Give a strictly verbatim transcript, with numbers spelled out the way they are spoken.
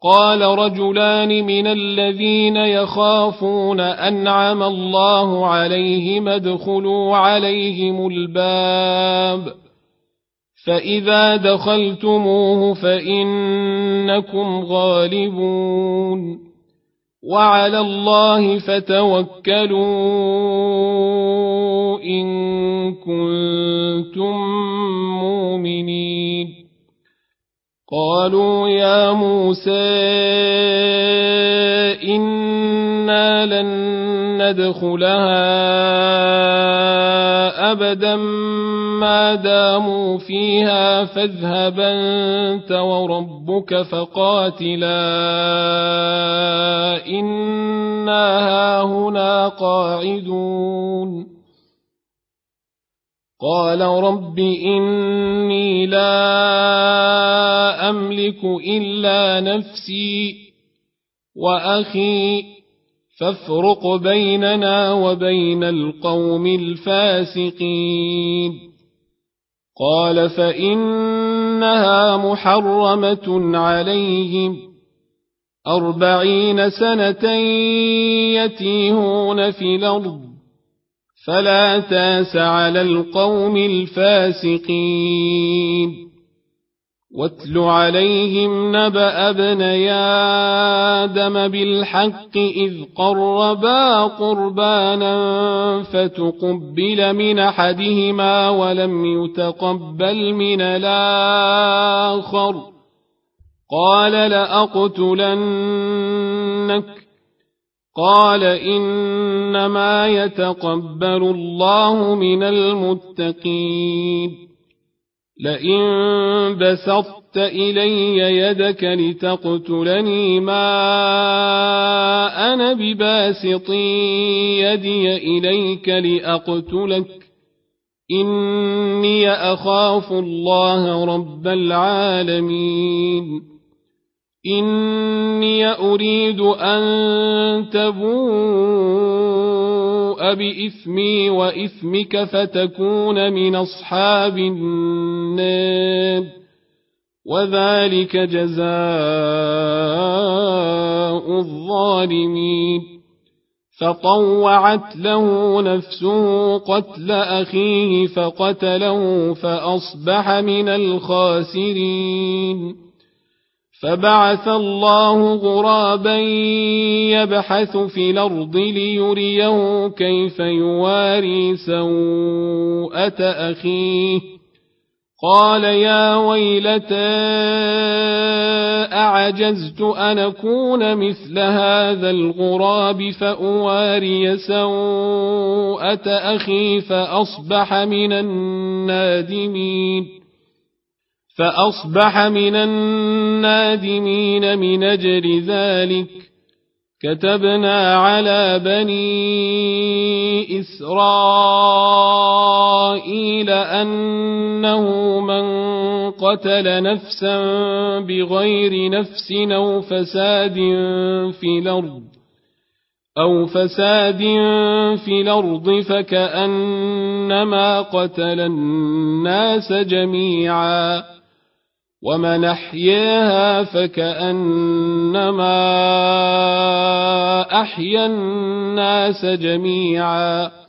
قال رجلان من الذين يخافون أنعم الله عليهم ادخلوا عليهم الباب فإذا دخلتموه فإنكم غالبون وعلى الله فتوكلوا إن كنتم مؤمنين قالوا يا موسى إنا لن ندخلها أبدا ما داموا فيها فاذهب أنت وربك فقاتلا إنا هاهنا قاعدون قال رب إني لا أملك إلا نفسي وأخي فافرق بيننا وبين القوم الفاسقين قال فإنها محرمة عليهم أربعين سنة يتيهون في الأرض فلا تاس على القوم الفاسقين واتل عليهم نبأ ابني آدم بالحق إذ قربا قربانا فتقبل من أحدهما ولم يتقبل من الآخر قال لأقتلنك قال إنما يتقبل الله من المتقين لئن بسطت إلي يدك لتقتلني ما أنا بباسط يدي إليك لأقتلك إني أخاف الله رب العالمين إني أريد أن تبوء بإثمي وإثمك فتكون من أصحاب النار وذلك جزاء الظالمين فطوعت له نفسه قتل أخيه فقتله فأصبح من الخاسرين فبعث الله غرابا يبحث في الأرض ليريه كيف يواري سوءة أخيه قال يا ويلتى أعجزت أن أكون مثل هذا الغراب فأواري سوءة أخي فأصبح من النادمين فأصبح من النادمين من أجل ذلك كتبنا على بني إسرائيل أنه من قتل نفسا بغير نفس أو فساد في الأرض أو فساد في الأرض فكأنما قتل الناس جميعا ومن أحياها فكأنما أحيا الناس جميعا